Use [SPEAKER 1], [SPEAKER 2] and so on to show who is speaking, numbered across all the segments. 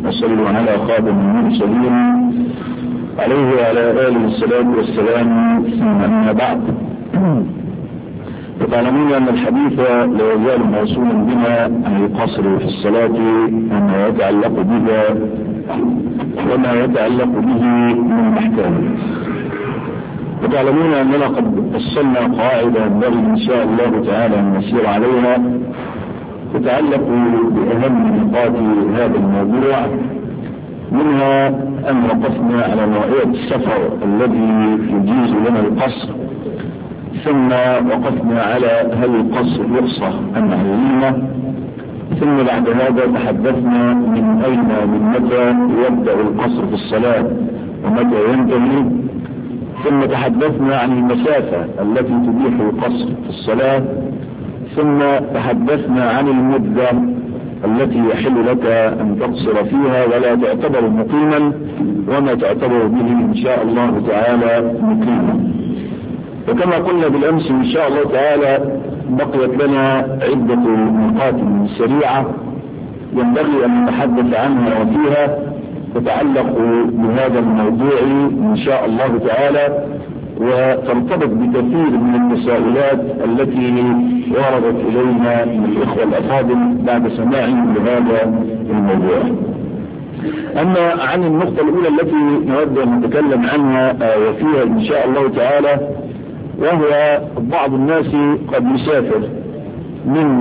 [SPEAKER 1] وصلوا على خاتم المرسلين عليه وعلى آله الصلاة والسلام. ثم أما بعد، فتعلمون أن الحديث لا يزال موصولا بنا عن القصر في الصلاة وما يتعلق به من أحكام. وتعلمون أننا قد فصلنا قاعدة ينبغي إن شاء الله تعالى أن نسير عليها تتعلق بأهم نقاط هذا الموضوع، منها أن وقفنا على نوعية السفر الذي يجيز لنا القصر، ثم وقفنا على هل القصر رخصة أم عزيمة، ثم بعد هذا تحدثنا من متى يبدأ القصر في الصلاة ومتى ينتهي، ثم تحدثنا عن المسافة التي تبيح القصر في الصلاة، ثم تحدثنا عن المدة التي يحل لك أن تقصر فيها ولا تعتبر مقيما وما تعتبر به إن شاء الله تعالى مقيما. وكما قلنا بالأمس إن شاء الله تعالى بقيت لنا عدة نقاط سريعة ينبغي أن نتحدث عنها وفيها تتعلق بهذا الموضوع إن شاء الله تعالى، وترتبط بكثير من التساؤلات التي وردت إلينا من الإخوة الأفاضل بعد سماعهم لهذا الموضوع. أما عن النقطة الأولى التي نود أن نتكلم عنها وفيها إن شاء الله تعالى، وهو بعض الناس قد يسافر من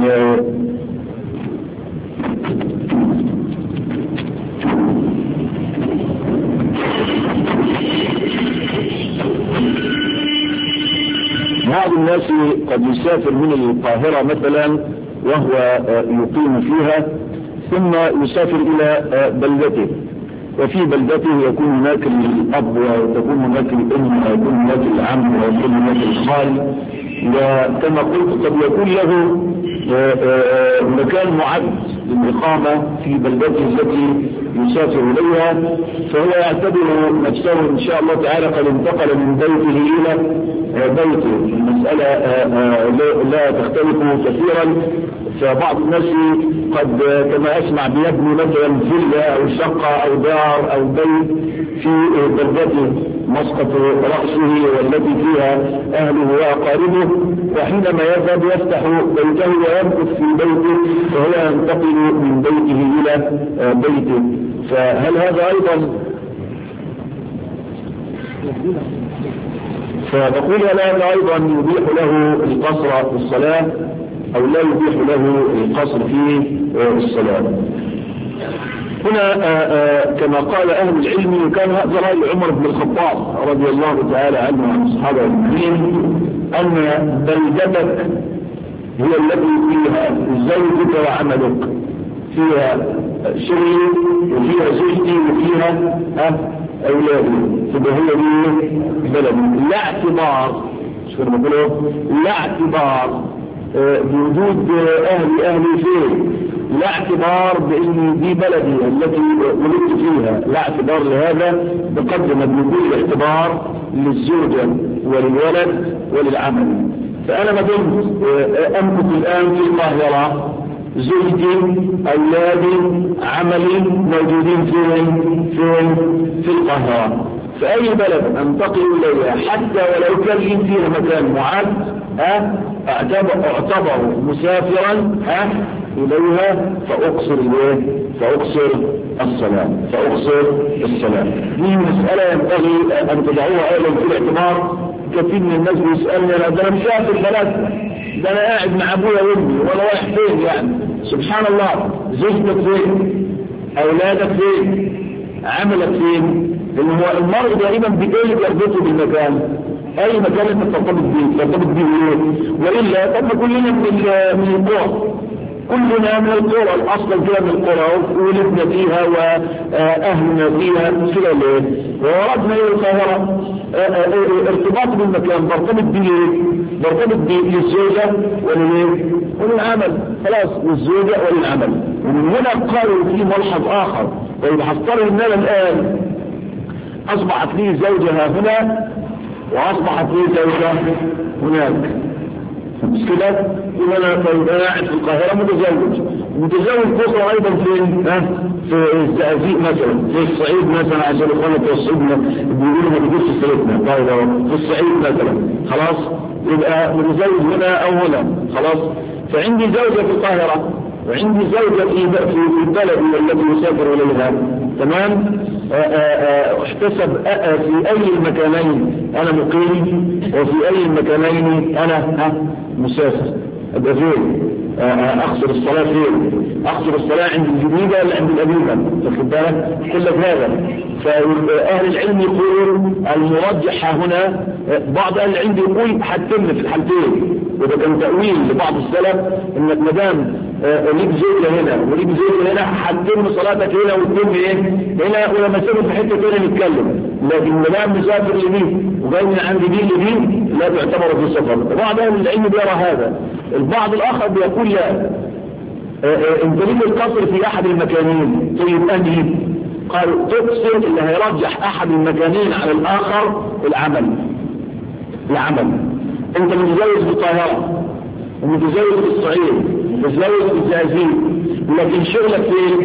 [SPEAKER 1] من القاهرة مثلا وهو يقيم فيها، ثم يسافر إلى بلدته، وفي بلدته يكون هناك الأب وتكون هناك الأم ويكون هناك العم ويكون هناك الخال، وكما قلت قد يكون له مكان معد للإقامة في بلدته التي يسافر إليها، فهو يعتبر نفسه إن شاء الله تعالى قد انتقل من بيته إلى بيته. المسألة لا تختلف كثيرا، فبعض الناس قد كما أسمع بيبني مثلا فيلا أو شقة أو دار أو بيت في بلدته مسقط رأسه والتي فيها أهله وأقاربه، وحينما يذهب يفتح بيته ويمكث في بيته فهو ينتقل من بيته إلى بيته. فهل هذا أيضا فنقول هذا أيضا يبيح له القصر في الصلاة أو لا يبيح له القصر في الصلاة؟ هنا كما قال أهل العلم، وكان هذا رأي عمر بن الخطاب رضي الله تعالى عنه وعن الصحابة أجمعين، أن بلدتك هي التي فيها زوجك وعملك، فيها شغلي وفيها زوجتي وفيها أولادي، تبقى هي دي بلدي. لا اعتبار لا اعتبار بوجود أهلي فيه، لا اعتبار بأن دي بلدي التي ولدت فيها، لا اعتبار لهذا بقدر ما بوجود اعتبار للزوجة وللولد وللعمل. فأنا ما دمت أمكث الآن في القاهرة، زوجتي أولادي عملي موجودين في القاهرة، فأي بلد أنتقل إليها حتى ولو كان فيها مكان معد أعتبر مسافرا إليها فأقصر الصلاة. دي مسألة ينبغي أن تدعوها أيضا في الاعتبار. كثير من الناس بيسألني أنا مسافر بلد، ده أنا قاعد مع أبويا وأمي ولا رايح فين يعني؟ سبحان الله، زوجتك فين؟ أولادك فين؟ عملك فين؟ لأن هو المرء دائما بإيه يربطه بالمكان؟ أي مكان أنت ترتبط به إيه؟ وإلا طب كلنا من القرى، كلنا من القرى، الأصل كده من القرى ولدنا فيها وأهلنا فيها كده ليه؟ ووردنا إلى القاهرة ارتباط بالمكان برتبط بالزوجة وللعمل، خلاص، والزوجة وللعمل. ومن هنا قالوا في ملحظ آخر، طيب هفترض إننا الآن أصبحت لي زوجها هنا وأصبحت لي زوجة هناك، مش كده؟ يبقى أنا قاعد في القاهرة متزوج أخرى أيضا في الزقازيق مثلا، في الصعيد مثلا، عشان إخوانا في الصعيد بيقولوا ما بيجوش في سيرتنا، في الصعيد مثلا، خلاص؟ يبقى متزوج هنا أو هنا، خلاص؟ فعندي زوجة في القاهرة وعندي زوجة في البلد التي يسافر إليها، تمام؟ احتسب في أي المكانين أنا مقيم وفي أي المكانين أنا مسافر، أبقى فين؟ أخسر الصلاة فين؟ أخسر الصلاة عند الجديدة ولا عند القديمة؟ واخد بالك؟ كل هذا. فأهل العلم يقولون المرجح هنا، بعض أهل العلم يقول حتم في الحالتين، وده كان تأويل لبعض السلف إنك ما دام ليك زوجة هنا وليك زوجة هنا حتم صلاتك هنا وتتم هنا، ولما تسافر في حتة هنا نتكلم، لكن ما دام مسافر لمين وجاي من عند دين لدين لا تعتبر في سفر. بعض أهل العلم بيرى هذا. البعض الآخر بيقول لا، انت ليك القصر في أحد المكانين، طيب أنهي؟ قالوا تقصر اللي هيرجح أحد المكانين على الآخر العمل. انت متزوج في القاهرة ومتزوج في الصعيد ومتزوج في الزقازيق، لكن شغلك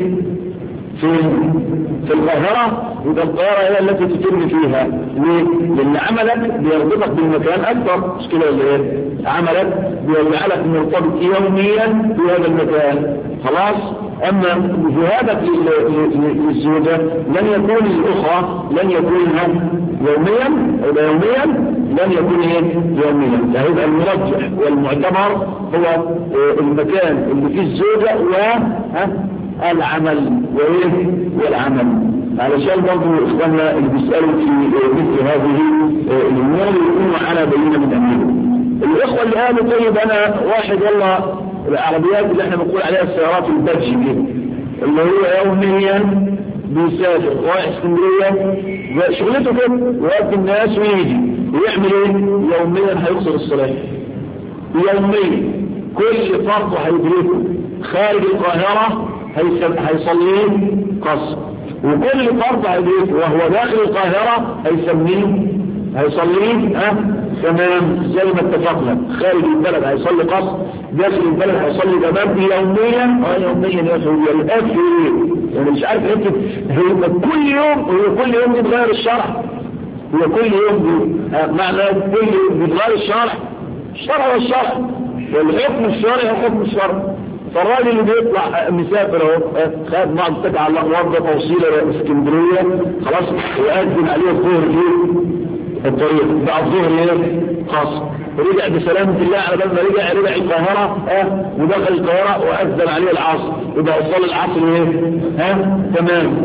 [SPEAKER 1] في القاهرة، يبقى القاهرة هي التي تتم فيها. ليه؟ لأن عملك بيربطك بالمكان أكثر، مش كده ولا إيه؟ عملك بيجعلك مرتبط يوميا في هذا المكان، خلاص؟ أما ذهابك للزوجة لن يكون الأخرى لن يكون يوميا، لن يكون يوميا. فهذا المرجح والمعتبر هو المكان اللي فيه الزوجة والعمل والعمل. علشان برضو إخواننا اللي بيسألوا في مثل هذه الأمور يكونوا على بينة من أمرهم. الإخوة اللي قالوا طيب أنا واحد والله العربيات اللي احنا بنقول عليها السيارات البادج دي اللي هو يوميا بيسافر رايح اسكندريه شغلته كده ويقابل الناس ويجي ويعمل ايه؟ يوميا هيقصر الصلاه، يوميا كل فرض هيدركه خارج القاهره هيصليه قصر، وكل فرض هيدركه وهو داخل القاهره هيصليه تمام زي ما اتفقنا. خارج البلد هيصلي قصر، داخل البلد هيصلي تمام يوميا. يوميا يا اخي الأكل يعني مش عارف انت هي كل يوم بيتغير الشرع، هي كل يوم معنى كل يوم بيتغير الشرع والشرع والحكم الشرعي هو حكم الشرع. فالراجل اللي بيطلع مسافر اهو خد معه اتكع على الارض توصيله اسكندريه خلاص وأذن عليه الظهر الطريق بعد الظهر خاص ورجع بسلامة الله على بال ما رجع القاهرة ودخل القاهرة وأذن عليه العصر يبقى وصل العصر تمام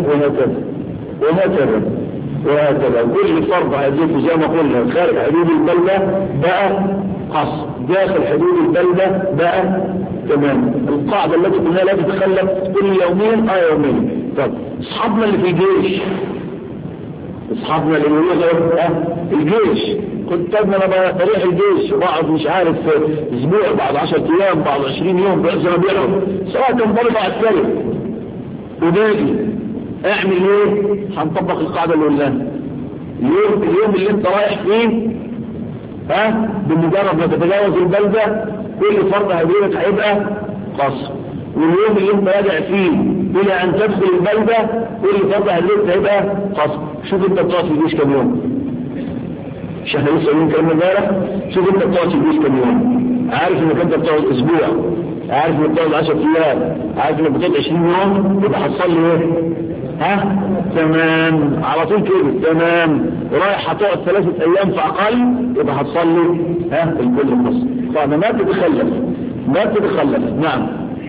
[SPEAKER 1] وهكذا كل فرض هيجيب زي ما قلنا خارج حدود البلدة بقى قصر، داخل حدود البلدة بقى تمام. القاعدة التي قلنا لا تتخلف كل يومين يومين. طب اصحابنا اللي في الجيش اصحابنا اللي يقولوا الجيش كنت انا بريح الجيش وبقعد مش عارف اسبوع بعد 10 ايام بعد 20 يوم بعد زي ما بيقعد سواء كان ضرب عسكري وداجي اعمل ايه؟ هنطبق القاعده اللي قلناها. اليوم اللي انت رايح فيه بمجرد ما تتجاوز البلده كل فرد هيجيلك هيبقى قصر، واليوم اللي انت راجع فيه الى ان تدخل البلده كل فرد هيبقى قصر. شوف انت بتقعد في الجيش كم يوم، مش احنا لسه قايلين كلام امبارح؟ شوف انت بتقعد في الجيش كم يوم، عارف انك انت بتقعد اسبوع، عارف انك بتقعد 10 ايام، عارف انك بتقعد 20 يوم، يبقى هتصلي ايه؟ تمام على طول كده تمام. رايح هتقعد 3 ايام فاقل يبقى هتصلي الكل قصر. فانا ما تتخلف نعم.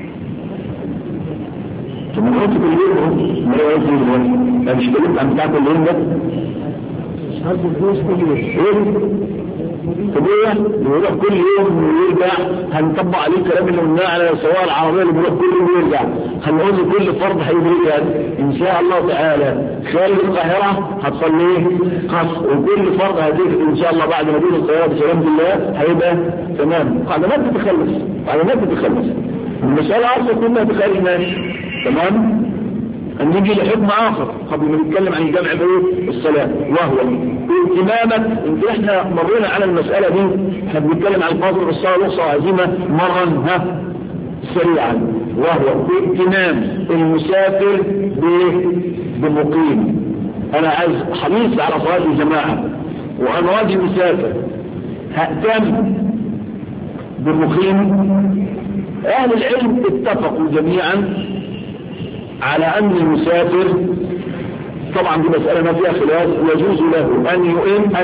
[SPEAKER 1] ثم قلت كل يوم ما يوم انا مش كلمت عن بتاع كل يوم ده هذا الجوز يروح كل يوم ويرجع. هنطبق عليه الكلام اللي قلناه على سواء العربيه اللي بيروح كل يوم ويرجع. هنقول كل فرد هيدركها ان شاء الله تعالى خارج القاهره هتصليه قصر، وكل فرد هيدرك ان شاء الله بعد ما يدخل القاهره بسلام الله هيبقى تمام. قاعده ما تتخلص المساله اصلا كلها بخارج ماشي تمام. أن نجي لحكم آخر قبل ما نتكلم عن الجمع بين الصلاة، وهو اهتمامك. احنا مرينا على المسألة دي، احنا بنتكلم عن الفاظل بالصلاة رخصة عزيمة مرا سريعا، وهو اهتمام المسافر بمقيم. أنا عايز حريص على صلاة الجماعة وأنا راجل مسافر، هأتم بالمقيم. أهل العلم اتفقوا جميعا على أن المسافر، طبعا دي مسألة ما فيها خلاف، يجوز له أن يؤم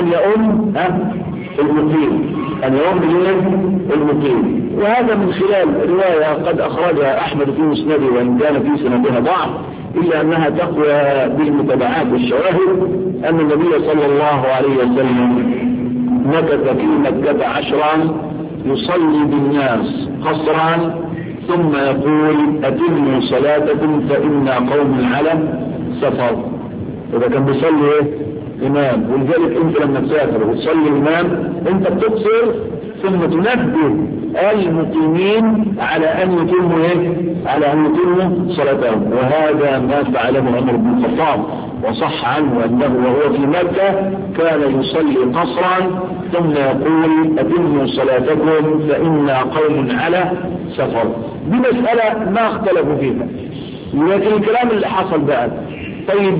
[SPEAKER 1] المقيم، أن يؤم المقيم. وهذا من خلال رواية قد أخرجها أحمد في مسنده وإن كان في سندها ضعف، إلا أنها تقوى بالمتابعات والشواهد، أن النبي صلى الله عليه وسلم مكث في مكة 10 يصلي بالناس قصرا ثم يقول أتموا صلاتكم فإنا قوم على سفر. إذا كان بيصلي إمام، ولذلك أنت لما تسافر وتصلي إمام أنت بتقصر ثم تنبه المقيمين على أن يتموا صلاتهم. وهذا ما فعله عمر بن الخطاب، وصح عنه أنه وهو في مكة كان يصلي قصرا ثم يقول أتموا صلاتكم فإنا قوم على سفر. دي مسألة ما اختلفوا فيها، لكن الكلام اللي حصل بقى، طيب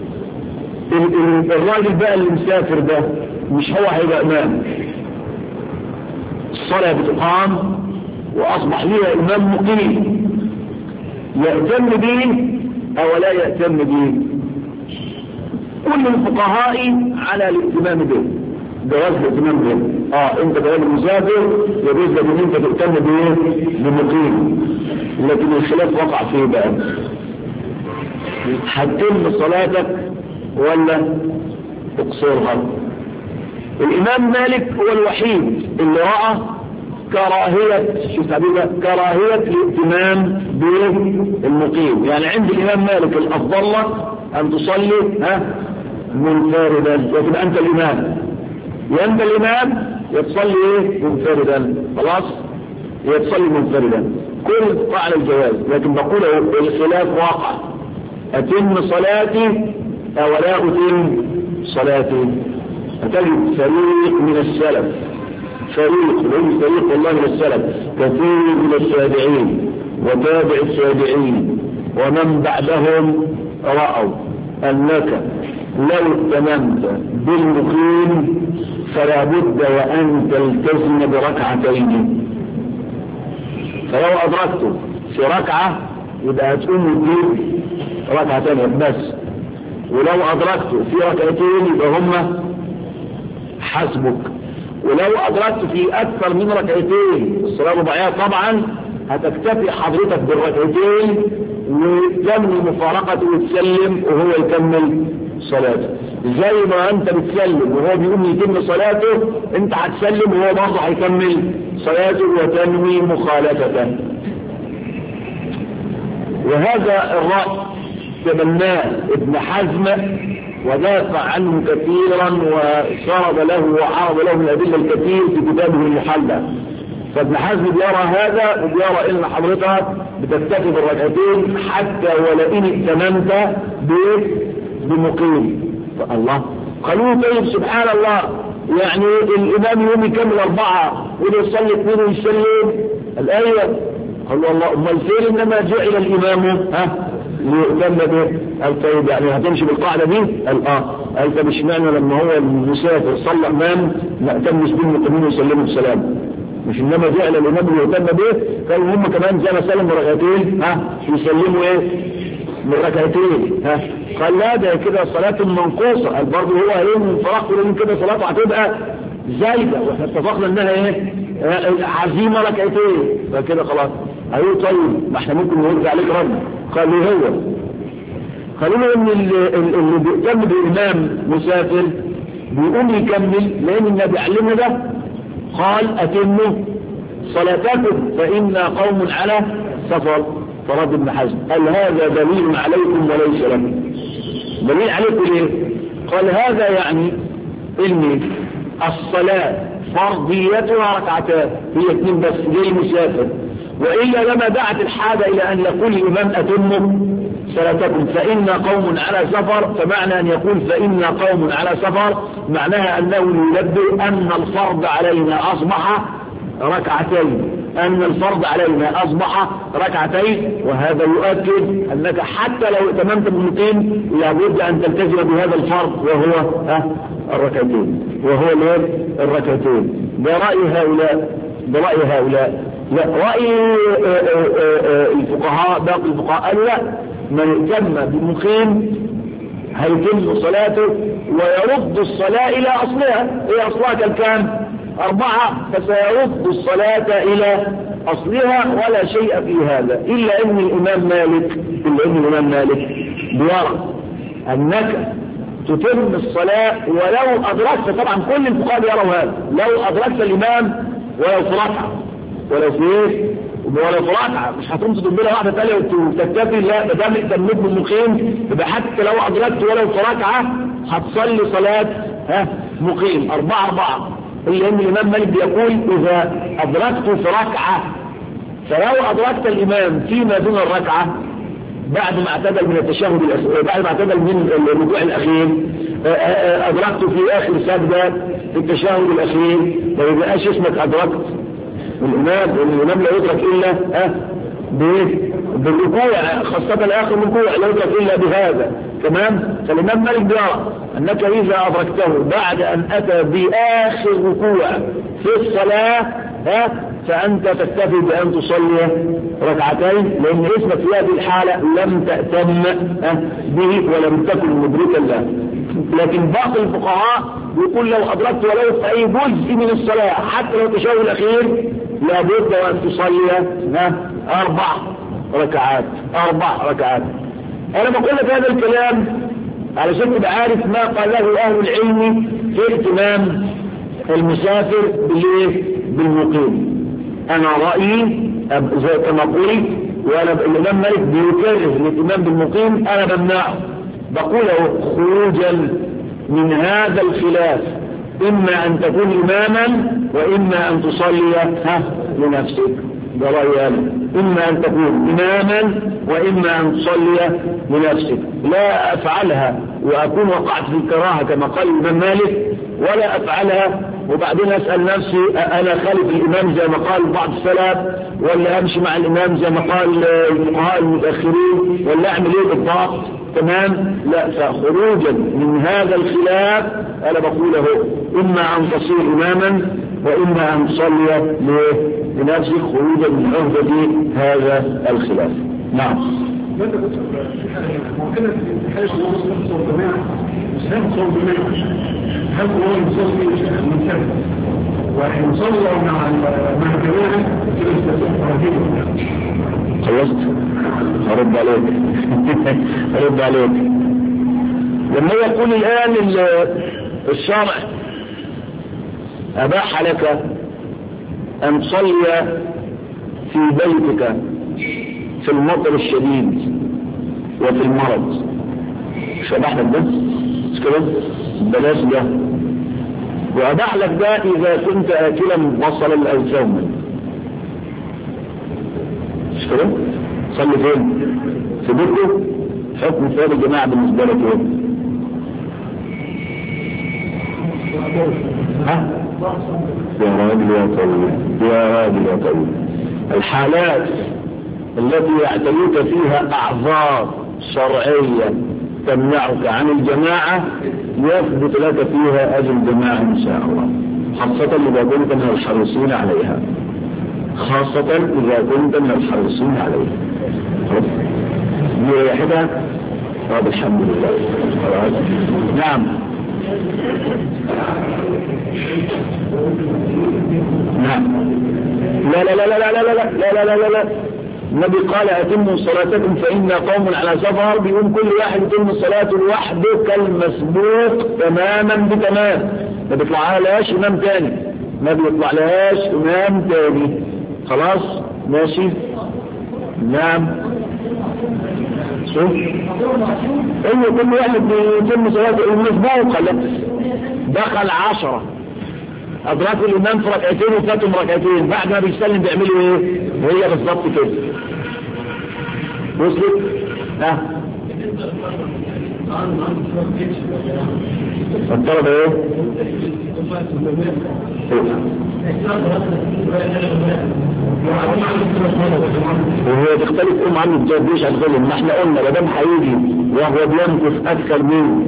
[SPEAKER 1] الراجل بقى اللي مسافر ده مش هو هيبقى إمام، الصلاة بتقام وأصبح لها إمام مقيم، يأتم به أو لا يأتم به؟ كل الفقهاء على الائتمام به، جواز الائتمام به. انت كمان مسافر يجوز لك ان انت تهتم بمقيم، لكن الخلاف وقع فيه بقى، هتتم صلاتك ولا تقصرها؟ الامام مالك هو الوحيد اللي رأى كراهية الائتمام بالمقيم. يعني عند الامام مالك الافضل ان تصلي منفردا، لكن انت الامام، وانت الامام يتصلي منفردا، خلاص يتصلي منفردا، كل فعل الجواز. لكن بقول الخلاف واقع، اتم صلاتي او لا اتم صلاتي؟ هتجد فريق من السلف، فريق والله من السلف كثير من التابعين وتابع التابعين ومن بعدهم رأوا أنك لو اهتممت بالمقيم فلا بد وأن تلتزم بركعتين، فلو أدركته في ركعة يبقى هتقوم وتجيب ركعتين بس، ولو أدركته في ركعتين يبقى هما حسبك، ولو أدركت في أكثر من ركعتين الصلاة الرباعية طبعا هتكتفي حضرتك بالركعتين وتكمل مفارقته وتسلم وهو يكمل صلاته. زي ما أنت بتسلم وهو بيقوم يتم صلاته أنت هتسلم وهو برضه هيكمل صلاته وتنوي مخالفته. وهذا الرأي تبناه ابن حزم ودافع عنه كثيرا وشرب له وعرض له من الأدلة الكثير في كتابه المحلى. فابن حزم بيرى هذا وبيرى ان حضرتك بتكتفي بالركعتين حتى ولئن ائتممت بمقيم. فالله قالوا طيب سبحان الله، يعني الامام يوم يكمل 4 وده يصلي 2 ويسلم الآية. قالوا الله امال فين انما جعل الامام ليؤتم به؟ قال طيب يعني هتمشي بالقاعدة دي؟ قال طب اشمعنى لما هو المسافر صلى امام ما اتمش بالمقيمين ويسلموا السلام؟ مش انما جعل الامام ليؤتم به، قالوا هم كمان زي ما سلموا ركعتين يسلموا من ركعتين. قال لا ده كده صلاة منقوصة. قال برضه هو يوم فرق لهم كده صلاته هتبقى زايدة، واحنا اتفقنا انها عزيمة ركعتين، فكده خلاص. قالوا طيب ما احنا ممكن نرد عليك رد. قالوا قالوا له ان اللي بيهتم بالامام مسافر بيقوم يكمل، لان النبي علمنا ده قال اتموا صلاتكم فإنا قوم على سفر. فرد ابن حزم قال هذا دليل عليكم وليس لكم. دليل عليكم ليه؟ قال هذا يعني ان الصلاة فرضيتها ركعتان، هي 2 بس للمسافر، وإلا لما دعت الحاجة إلى أن يقول الإمام أتموا صلاتكم فإن قوم على سفر، فمعنى أن يقول فإن قوم على سفر معناها أنه ينبه أن الفرض علينا أصبح ركعتين، أن الفرض علينا أصبح ركعتين. وهذا يؤكد أنك حتى لو اتممت بالمقيم لابد أن تلتزم بهذا الفرض وهو الركعتين، وهو الركعتين. برأي هؤلاء لا، رأي الفقهاء باقي الفقهاء قالوا لا، من اتم بالمقيم هيتم صلاته ويرد الصلاة إلى أصلها. إيه أصلها كالكام؟ 4، فسيرد الصلاة إلى أصلها ولا شيء في هذا، إلا أن الإمام مالك بيرى أنك تتم الصلاة ولو أدركت، طبعا كل الفقهاء يروا هذا، لو أدركت الإمام ولو في ركعة، ولو في ركعة مش هتقوم تدبرها واحدة تانية وتكتفي، لا، ما دام تمت بالمقيم يبقى حتى لو أدركت ولو في ركعة هتصلي صلاة مقيم 4-4. إلا أن الإمام مالك بيقول إذا أدركت في ركعة، فلو أدركت الإمام فيما دون الركعة بعد ما اعتدل من التشهد بعد ما اعتدل من الركوع الأخير، أدركت في آخر سجدة في التشهد الأخير، ما يبقاش اسمك أدركت الإمام لا يدرك إلا بالركوع، خاصة الآخر ركوع لا يدرك إلا بهذا. تمام. فالإمام مالك بيرى أنك إذا أدركته بعد أن أتى بآخر ركوع في الصلاة فأنت تكتفي بأن تصلي ركعتين، لأن اسمك في هذه الحالة لم تأتم به ولم تكن مدركا له. لكن باقي الفقهاء يقول لو أدركت ولو في أي جزء من الصلاة حتى لو التشهد الأخير لابد وأن تصلي 4 ركعات. أنا بقول لك هذا الكلام علشان تبقى عارف ما قاله أهل العلم في اهتمام المسافر بالمقيم. أنا رأيي زي كما قلت، وأنا الإمام مالك بيكرر الاهتمام بالمقيم، أنا بمنعه، بقوله خروجا من هذا الخلاف، إما أن تكون إماما وإما أن تصلي لنفسك. ده رأيي أنا، إما أن تكون إماما وإما أن تصلي لنفسك. لا أفعلها وأكون وقعت في الكراهة كما قال الإمام مالك، ولا أفعلها وبعدين أسأل نفسي أنا خالف الإمام زي ما قال بعض السلف، ولا أمشي مع الإمام زي ما قال الفقهاء المتأخرين، ولا أعمل إيه بالضبط. تمام. لا، فخروجا من هذا الخلاف أنا بقوله إما أن تصير إماما وإما أن تصلي لنفسك خروجا من عهدة هذا الخلاف. نعم.
[SPEAKER 2] هل هو يصلي منفرد وإن صلى مع الجماعة
[SPEAKER 1] خلصت؟ أرد عليك لما يقول الآن الشرع أباح لك أن تصلي في بيتك في المطر الشديد وفي المرض، مش أباح لك ده؟ مش كده؟ بلاش ده. وأباح لك ده إذا كنت آكلا بصلا أو ثوما، مش كده؟ صلي فين؟ في بيته. حكم ثاني الجماعة بالنسبة لك ايه؟ يا راجل يا طويل الحالات التي يعتريك فيها أعذار شرعية تمنعك عن الجماعة يثبت لك فيها أجر الجماعة إن شاء الله، خاصة إذا كنت من الحريصين عليها، مريحتها. طب الحمد لله. نعم. لا النبي قال أتموا صلاتكم فإن قوم على سفر، بيقوم كل واحد يتم الصلاة لوحده كالمسبوق تماما بتمام، ما بيطلع لهاش إمام تاني، خلاص ماشي. نعم. إنه كل واحد بيتم صلاته المسبوق. دخل 10 أدركوا الإمام في ركعتين وفاتهم ركعتين، بعد ما بيسلم بيعملوا إيه؟ وهي بالضبط كده. وصلت؟ الطلبة ايه؟ وهي تختلف عنه الجديش عن غيره. ما احنا قلنا لدام هيجي وهو بيمكث اكثر من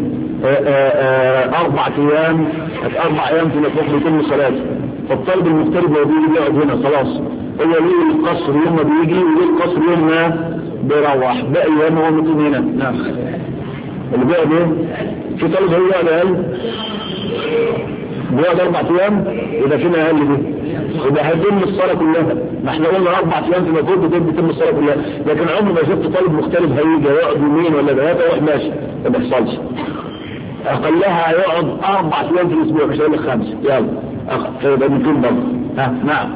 [SPEAKER 1] 4 ايام 4 ايام في مطلوب يتم صلاته، فالطالب المغترب لو بيجي يقعد هنا خلاص هو ليه القصر يوم ما بيجي وليه القصر يوم ما بيروح، باقي ايام هو مقيم هنا. نعم اللي بيقعد ايه؟ في طالب هو يقعد اقل بيقعد 4 ايام يبقى فينا اقل دي يبقى هيتم الصلاه كلها. ما احنا قلنا 4 ايام في مطلوب بتتم الصلاه كلها، لكن عمر ما شفت طالب مختلف هيجي يقعد يومين ولا 3 يروح ماشي ما بيحصلش. اقلها يقعد 4 ايام في الاسبوع مش هقول لك 5. يلا فيبقى ممكن برضه. نعم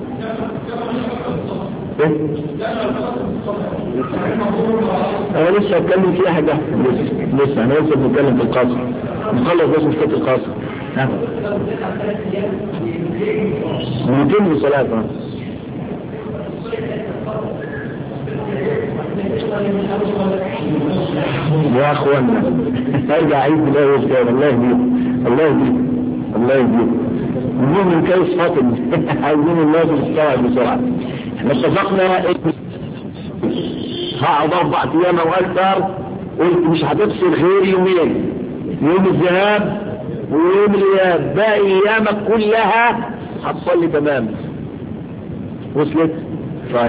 [SPEAKER 1] ايه؟ انا لسه هتكلم فيها حاجه لسه انا لسه بنتكلم في القصر نخلص بس مشكله القصر. نتم صلاه يا اخوانا ارجع عيد بالله والكلام. الله يهديك الله يهديك الله يهديك. المهم من كيس فاطم عايزين الناس تستوعب بسرعه. احنا اتفقنا هقعد 4 ايام او اكثر، قلت مش هتفصل غير يومين، يوم الذهاب ويوم الاياب، باقي ايامك كلها هتصلي تمام. وصلت؟ طيب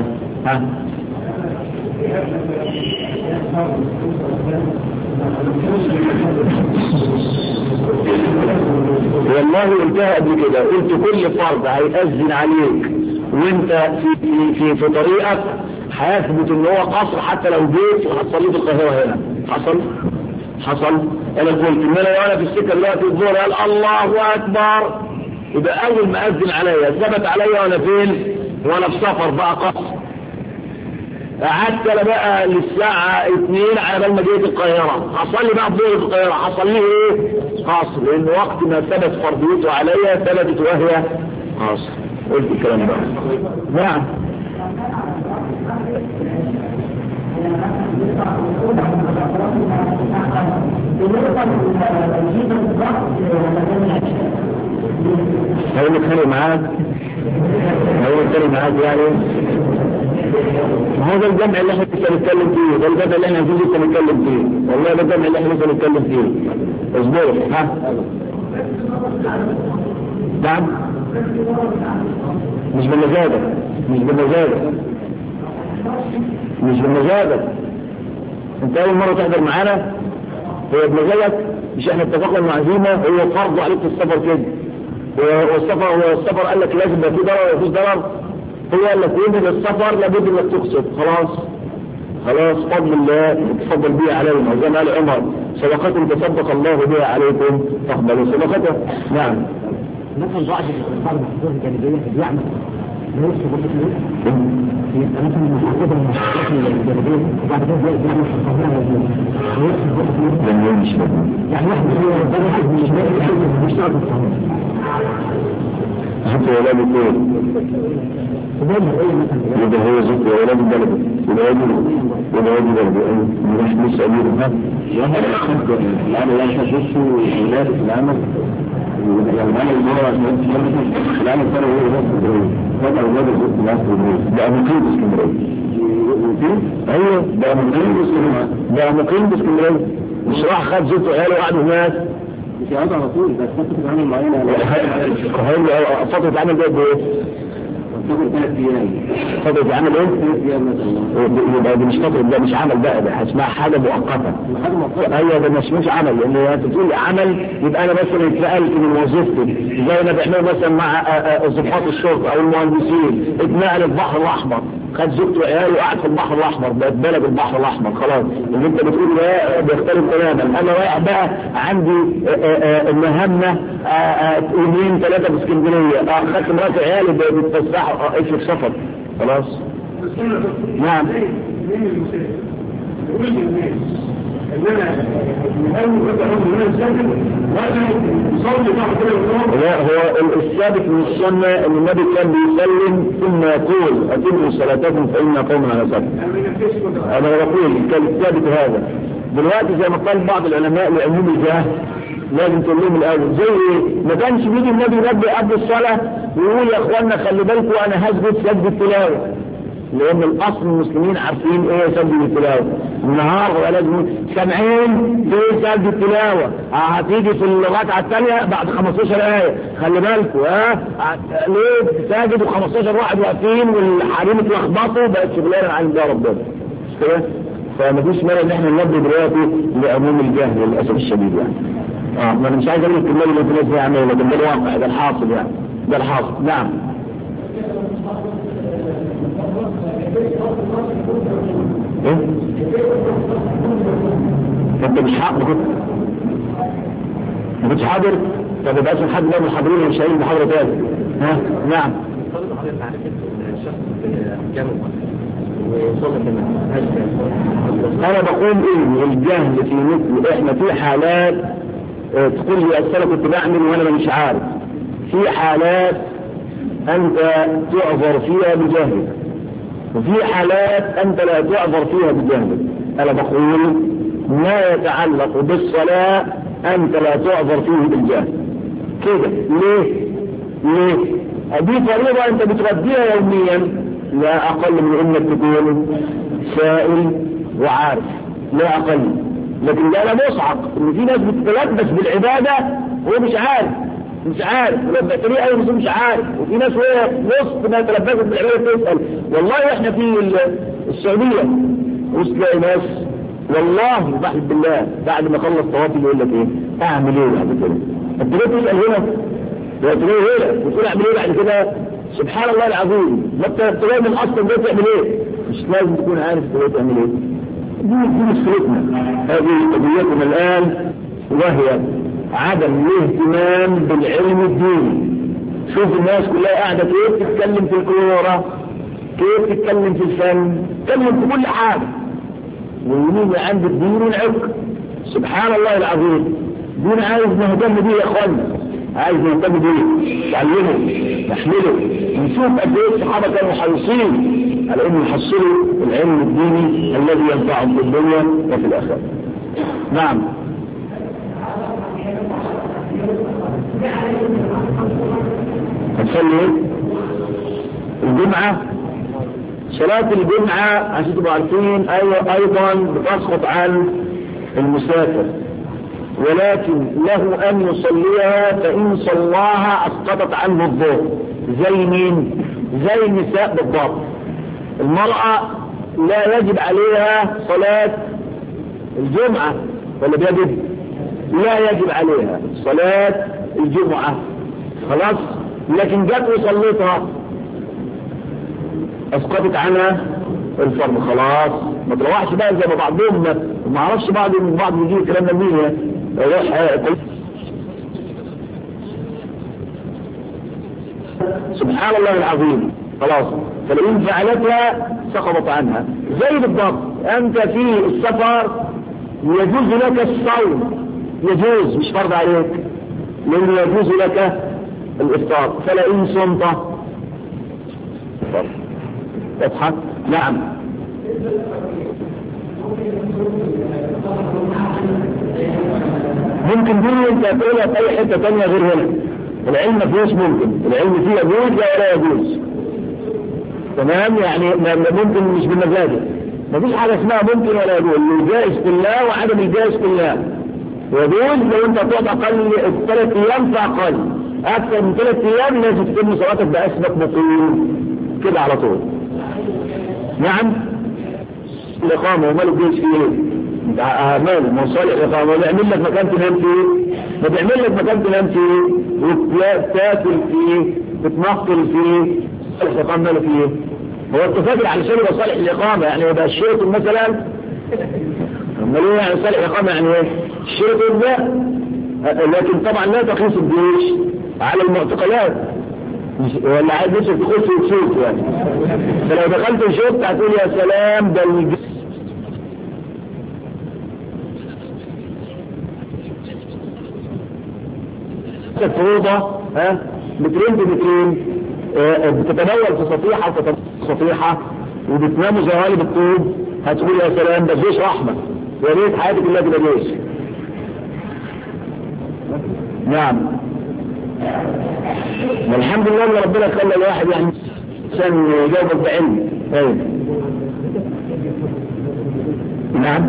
[SPEAKER 1] والله قلتها قبل كده، قلت كل فرد هيأذن عليك وانت في طريقك هيثبت ان هو قصر حتى لو جيت وهتصلي في القاهره هنا. حصل انا قلت ان انا وانا في السكه دلوقتي الظهر قال الله اكبر، يبقى اول ما اذن عليا ثبت عليا وانا فين؟ وانا في سفر بقى قصر. قعدت انا بقى للساعه 2 على بال ما جيت القاهره، هصلي بقى الظهر في القاهره، هصلي ايه؟ قصر، لان وقت ما ثبت فرضيته عليا ثبتت وهي قصر. قلت الكلام ده. نعم هو متخانق معاك يعني هذا الجمع اللي احنا لسه نتكلم فيه، ده الجمع اللي احنا لسه نتكلم فيه، والله ده الجمع اللي احنا لسه نتكلم فيه. اصبروا. نعم مش بمزاجك انت اول مرة تحضر معانا، هو بمزاجك، مش احنا اتفقنا مع عزيمة هو فرض عليك في السفر كده، والسفر قال لك لازم يبقى في ضرر ولا مفيش ضرر، هو قال لك يجب السفر لابد انك تقصد. خلاص فضل الله تفضل بها علينا، وزي ما قال عمر صدقة تصدق الله بها عليكم تقبلوا صدقته. نعم
[SPEAKER 3] مثلا بعض المحافظات الجانبية بيعمل ليس برضه يبقى مثلا المحافظة الجانبية وبعد كده بيعمل في القاهرة يعني واحد مش شرط القاهرة
[SPEAKER 1] حتى ولا بيكون يبقى هو زكي ولا بلده ولا بلده مش مسألين يعني لا يحسسوا الولاد في العمل العمل ترى ده مقيم باسكندرية. ايوه ده مقيم باسكندرية مش راح خد زوجته وعياله وقعدوا هناك
[SPEAKER 3] مش هذا على طول، بس فترة عمل معينة
[SPEAKER 1] فترة عمل ده بايه؟ فترة عمل ايه؟ يبقى دي مش فترة، ده مش عمل بقى، ده اسمها حاجة مؤقتة. ايوه ده مش عمل، لان انت تقول عمل يبقى انا مثلا اتنقلت من وظيفتي زي ما بيعملوا مثلا مع ضباط الشرطة او المهندسين، اتنقل البحر الاحمر، خد زوجته وعياله وقعد في البحر الاحمر، بقت بلد البحر الاحمر خلاص. اللي انت بتقول ده بيختلف تماما. انا رايح بقى عندي مهمة 2 3 في اسكندرية، خدت مراتي وعيالي بيتفسحوا اشرف سفر خلاص. نعم لا، هو الثابت من السنة ان النبي كان بيسلم ثم يقول اتموا صلاتكم فإن قوم على سبب. انا بقول كان الثابت هذا. دلوقتي زي ما قال بعض العلماء لعموم الجهل لازم تقول لهم الاول، زي ما كانش بيجي النبي ينبه قبل الصلاه ويقول يا اخوانا خلي بالكم انا هسجد سجد التلاوه، لان الاصل المسلمين عارفين ايه سجد التلاوه. النهارده لازم سامعين في سجد التلاوه، هتيجي في الركعه الثانيه بعد 15 ايه خلي بالكم ليه ساجد و15 واحد واقفين والحريم اتلخبطوا بقت شغلانه عن ده ربنا مش كده؟ فمفيش مانع ان احنا ننبه دلوقتي لعموم الجهل للاسف الشديد يعني. ما انا مش عايز اقول لك الكلمه اللي في ناس بيعملوا، لكن ده الواقع، ده الحاصل يعني، ده الحاصل. نعم. ايه؟ انت مش حاضر؟ ما كنتش حاضر؟ طب يبقى اسم حد من الحاضرين مش هيجي محاضره تاني. ها؟ نعم. انا بقول ايه الجهل في مثل احنا في حالات تقول لي انا كنت بعمل وانا مش عارف، في حالات انت تعذر فيها بجهلك وفي حالات انت لا تعذر فيها بجهلك. انا بقول ما يتعلق بالصلاة انت لا تعذر فيه بالجهل كده. ليه؟ دي فريضة انت بتغذيها يوميا، لا اقل من انك تكون سائل وعارف، لا اقل. لكن ده انا مصعق ان في ناس بتتلبس بالعبادة وهو مش عارف ولما تلاقيه اي مسلم مش عارف، وفي ناس وهي نص ما تلبست بالعبادة تسأل. والله احنا في السعودية وتلاقي ناس والله بحب بالله بعد ما خلص طوافي يقول لك ايه اعمل ايه بعد كده؟ انت ليه تسأل هنا؟ وتقول اعمل ايه بعد كده؟ سبحان الله العظيم، ما انت تلاقي من اصلا ده تعمل ايه؟ مش لازم تكون عارف انت تعمل ايه. دي مشكلتنا، هذه قضيتنا الان، وهي عدم الاهتمام بالعلم الديني. شوف الناس كلها قاعده كيف تتكلم في الكوره، كيف تتكلم في الفن، تتكلم في كل حاجه، ويمين عند الدين والعقل. سبحان الله العظيم، دين عايز نهتم بيه يا اخوانا، عايز نهتم بيه، نعلمه نحمله، نشوف قد ايه الصحابه كانوا حريصين على انهم يحصلوا العلم الديني الذي ينفعهم في الدنيا وفي الاخره. نعم. هتصلي الجمعه، صلاة الجمعة عشان تبقوا عارفين ايضا بتسقط عن المسافر، ولكن له ان يصليها، فان صلاها اسقطت عنه الظهر. زي مين؟ زي النساء بالضبط. المرأة لا يجب عليها صلاة الجمعة ولا بيجب؟ لا يجب عليها صلاة الجمعة خلاص، لكن جت وصليتها اسقطت عنها الفرض خلاص. ما تروحش بقى زي ما بعضهم ما اعرفش بعض يجيب الكلام ده منين يعني، يروح سبحان الله العظيم خلاص. فلئن فعلتها سقطت عنها. زي بالضبط انت في السفر يجوز لك الصوم، يجوز مش فرض عليك، لانه يجوز لك الافطار، فلئن صمت واضحة. نعم. ممكن دي انت تقولها في اي حتة تانية غير هنا. العلم ما فيهوش ممكن، العلم فيه يجوز ولا يجوز. تمام، يعني ممكن مش بمزاجك، ما فيش حاجة اسمها ممكن ولا يجوز. الجائز كلها وعدم الجائز كلها. يجوز لو انت تقعد اقل 3 ايام فاقل، اكثر من 3 ايام لازم تتم صلاتك باسمك مقيم كده على طول. نعم. الإقامة وماله الجيش فيه ايه؟ ماله مصالح الإقامة، ويعمل لك مكان تنام فيه، ما بيعمل لك مكان تنام فيه وتاكل فيه تتنقل فيه. صالح الإقامة ماله فيه؟ هو التفاجر علشان يبقى صالح الإقامة يعني يبقى الشيطان مثلا، أما ليه يعني صالح الإقامة يعني ايه؟ الشيطان ده. لكن طبعا لا تقيس الجيش على المعتقلات، ولا عايز نفسك تخش وتشوف يعني. فلو دخلت وشفت هتقول يا سلام ده الفروضة مترين بمترين بتتناول في صفيحة وتتناول في صفيحة وبتناموا زي غالب الطوب، هتقول يا سلام ده جيش رحمة، يا ريت حياتك الله كده جيش. نعم والحمد لله ان ربنا خلى الواحد يعني عشان يجاوبك بعلم. ايوه نعم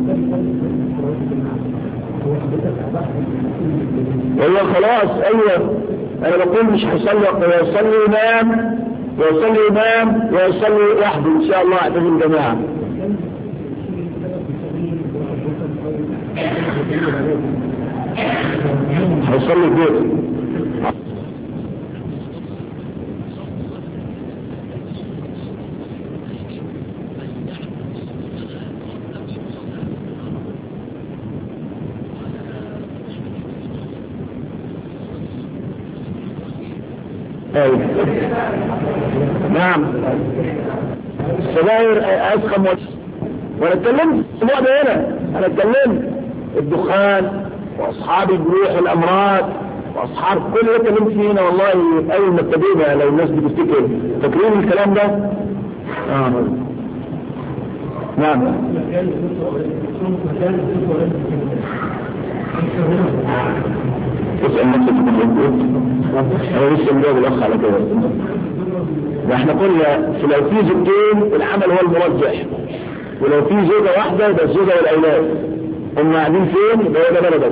[SPEAKER 1] والله خلاص. ايوه انا بقول مش هيصلي ويصلي امام ويصلي وحده ان شاء الله اعتزم جماعه. هيصلي البيت. نعم السجاير اسخم وانا اتكلمت الموضوع ده هنا، انا اتكلمت الدخان واصحاب الجروح والامراض واصحاب كل اللي اتكلمت فيه هنا والله اول ما ابتدينا. لو الناس بتفتكر فاكرين الكلام ده. نعم اسأل نفسك انا لسه مجاوب الاخ على كده. احنا قلنا لو في زوجين العمل هو المرجح، ولو في زوجة واحدة يبقى الزوجة والاولاد هم قاعدين فين يبقى ده بلدك.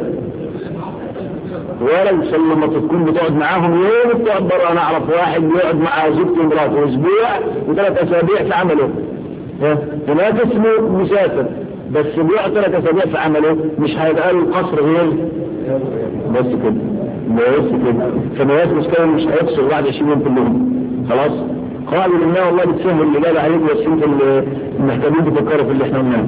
[SPEAKER 1] ولو لما تكون بتقعد معاهم يوم بتقعد بره. انا اعرف واحد بيقعد مع زوجته ومراته اسبوع و3 اسابيع في عمله، هناك اسمه مسافر بس بيقعد 3 اسابيع في عمله، مش هيبقى له القصر غير بس كده فما يسمى مش هيفصل بعد 20 يوم كلهم. خلاص قالوا لله والله بتسهل اللي جاي عليك بس انت المحتاجين تفكروا في اللي احنا قلناه.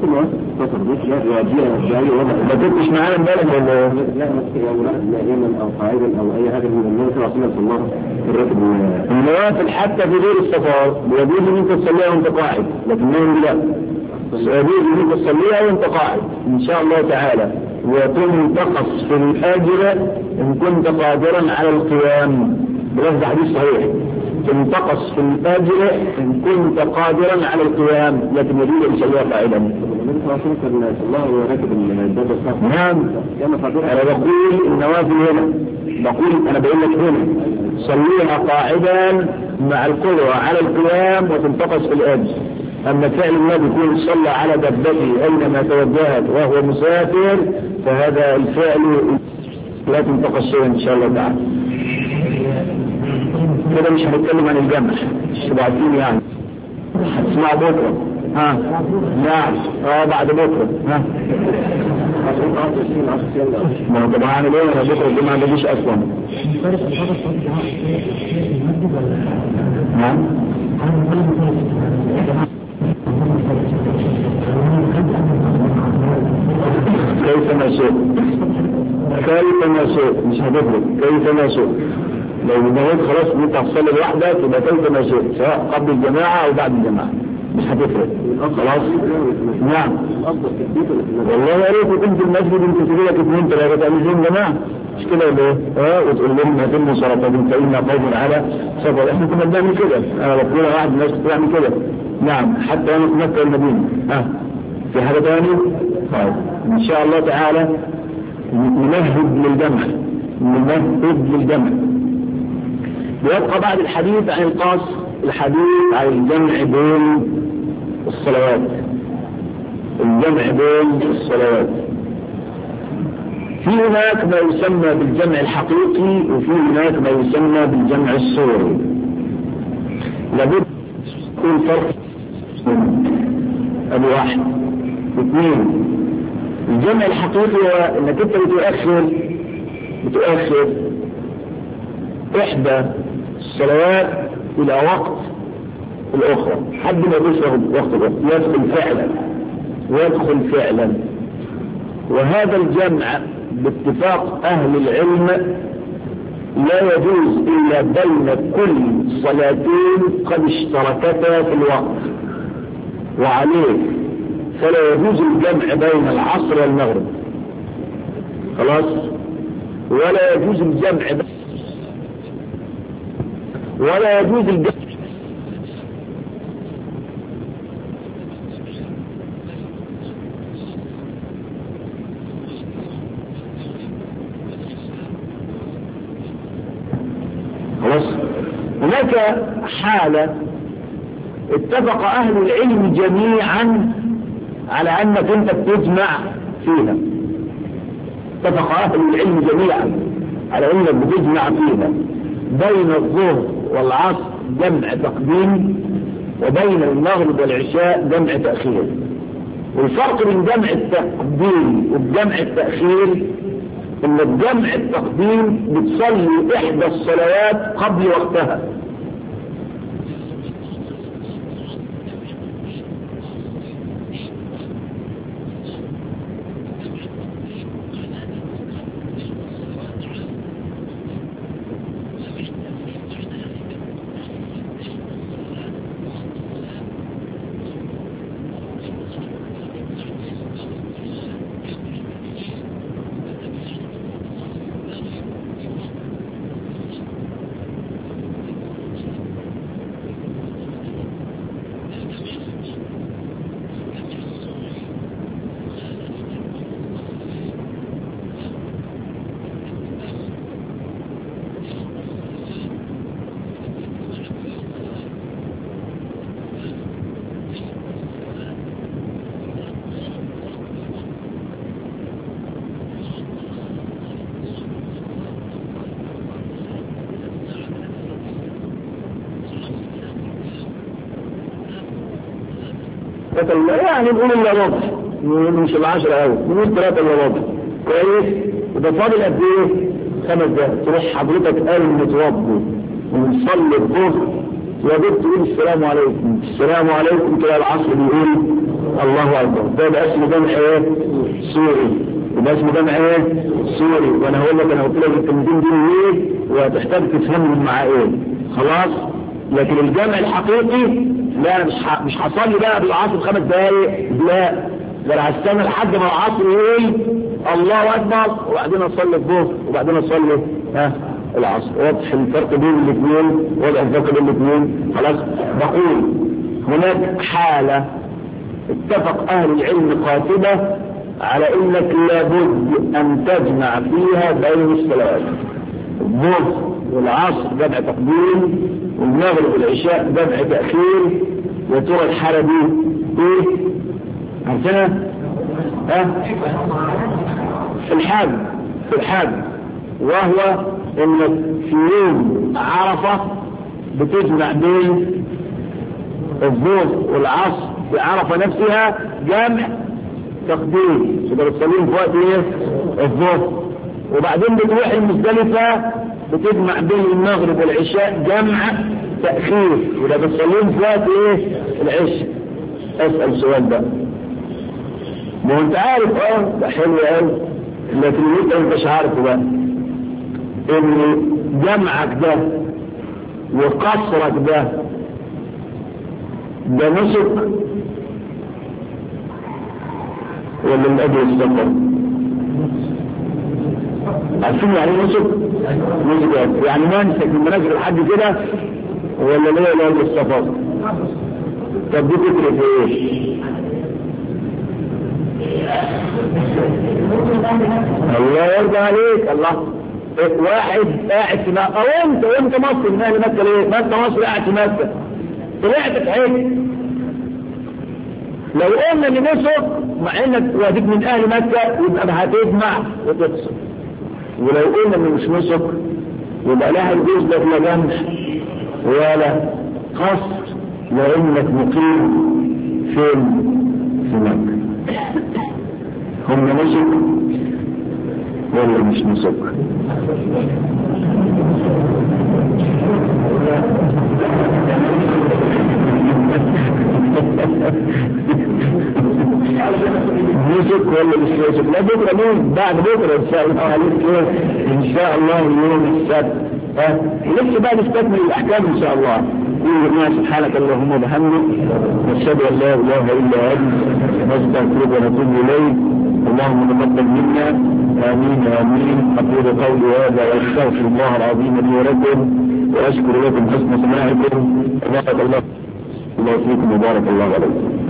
[SPEAKER 1] ما كنتش معانا امبارح ولا لا او قاعدا او اي حاجه من الناس رسول الله في الراتب. النوافل حتى في غير السفر يجوز ان انت تصليها وانت قاعد، لكن لا يجوز ان انت تصليها وانت قاعد ان شاء الله تعالى، وتنتقص في الاجر ان كنت قادرا على القيام. بلفظ حديث صحيح تنتقص في الاجر ان كنت قادرا على القيام، لكن يجوز ان شاء الله قاعدا. نعم انا بقول النوافل هنا، انا بقول لك هنا صليها قاعدا مع القدرة على القيام وتنتقص في الاجر. اما فعل الله بيكون صلى على دبته اينما توجهت وهو مسافر فهذا الفعل لا تنتقص شيئا ان شاء الله تعالى. كده مش هنتكلم عن الجمع الشبعتين يعني هتسمع بكره. نعم بعد بكره. ما هو طبعا انا ليه بكره الجمعه ما بيجيش اصلا. نعم كيف ما شئت مش هتفرق كيف ما شئت. لو نويت خلاص انت هتصلي لوحدك يبقى كيف ما شئت سواء قبل الجماعه او بعد الجماعه مش هتفرق خلاص. نعم والله يا ريت كنت المسجد انت تجي لك 2 3 تعملين جماعه مش كده ولا ايه؟ وتقول لهم هتموا صلاتكم فإنا قوم على سفر. احنا كنا بنعمل كده، انا بقول واحد الناس بتعمل كده. نعم حتى انا في مكه والمدينه. في حاجه ثانيه؟ طيب ان شاء الله تعالى نمهد للجمع. ويبقى بعد الحديث عن القصر الحديث عن الجمع بين الصلوات. في هناك ما يسمى بالجمع الحقيقي وفي هناك ما يسمى بالجمع الصوري. لابد يكون فرق ابو 1 2. الجمع الحقيقي هو انك انت بتؤخر احدى الصلوات الى وقت الاخرى حد ما يشرب وقت يدخل فعلا. وهذا الجمع باتفاق اهل العلم لا يجوز الا بين كل صلاتين قد اشتركتا في الوقت، وعليه فلا يجوز الجمع بين العصر والمغرب. خلاص ولا يجوز الجمع ولا يجوز الجمع. خلاص. هناك حالة اتفق أهل العلم جميعا على أنك أنت بتجمع فيها. اتفق أهل العلم جميعا على أنك بتجمع فيها بين الظهر والعصر جمع تقديم، وبين المغرب والعشاء جمع تأخير. والفرق بين جمع التقديم والجمع التأخير ان الجمع التقديم بتصلي احدى الصلوات قبل وقتها، يعني نقول إلا ربع، مش العشرة أوي، نقول 3 إلا ربع كويس. وده فاضل قد إيه؟ 5 دقايق. تروح حضرتك قال متوضي ونصلي الظهر وجبت تقول السلام عليكم، السلام عليكم، كده العصر بيقول الله أكبر. ده اسمه جمع إيه؟ سوري. وده اسمه جمع إيه؟ سوري. وأنا هقول لك، أنا قلت لك الكلمتين دي إيه وهتحتاج تفهمهم مع إيه. خلاص. لكن الجمع الحقيقي لا، مش هصلي بقى بالعصر 5 دقايق، لا، ده انا هستنى لحد ما العصر يقول الله اكبر وبعدين اصلي الظهر وبعدين اصلي العصر. واضح الفرق بين الاثنين، واضح الفرق بين الاثنين. خلاص. بقول هناك حالة اتفق اهل العلم قاطبة على انك لابد ان تجمع فيها بين الصلوات، الظهر والعصر جمع تقديم، والمغرب والعشاء جمع تأخير. وترى الحالة دي ايه؟ عرفتها؟ في الحاج وهو انك في يوم عرفة بتجمع بين الظهر والعصر في عرفة نفسها جمع تقديم، يبقى بتصلين في وقت ايه؟ الظهر. وبعدين بتروح المزدلفة بتجمع بين المغرب والعشاء جمع تأخير، وده بتصلين في وقت ايه؟ العشاء. اسأل سؤال بقى، ما انت عارف ده حلو قوي، لكن انت مش عارفه بقى ان جمعك ده وقصرك ده نسك ولا من اجل السفر؟ عارفين يعني نسك؟ يعني منسك من مناسك الحج كده ولا ليه لا للسفر؟ طب دي فكرة ايه؟ الله يرضى عليك. الله، واحد قاعد في مكة، او انت مصري من اهل مكة، ليه؟ ما انت مصري قاعد في مكة، طلعت في حج. لو قلنا ان نسك مع انك واديك من اهل مكة يبقى هتجمع وتقصر، ولو قلنا ان مش نسك يبقى لا هيجوز لك لا جمع ولا قصر، لانك مقيم فين؟ في مكة. هم نسك ولا مش نسك؟ نسك ولا مش نسك؟ لا بكرة مين؟ بعد بكرة ان شاء الله عليك ان شاء الله يوم السبت. ولسه بقى نستكمل الاحكام ان شاء الله. سبحانك اللهم وبحمدك، نشهد ان لا اله الا انت، نستغفرك ونتوب اليك. اللهم تقبل منا. آمين آمين. أقول قولي هذا وأستغفر الله العظيم لي ولكم وأشكر لكم حسن سماعكم. بارك الله فيكم وبارك الله عليكم.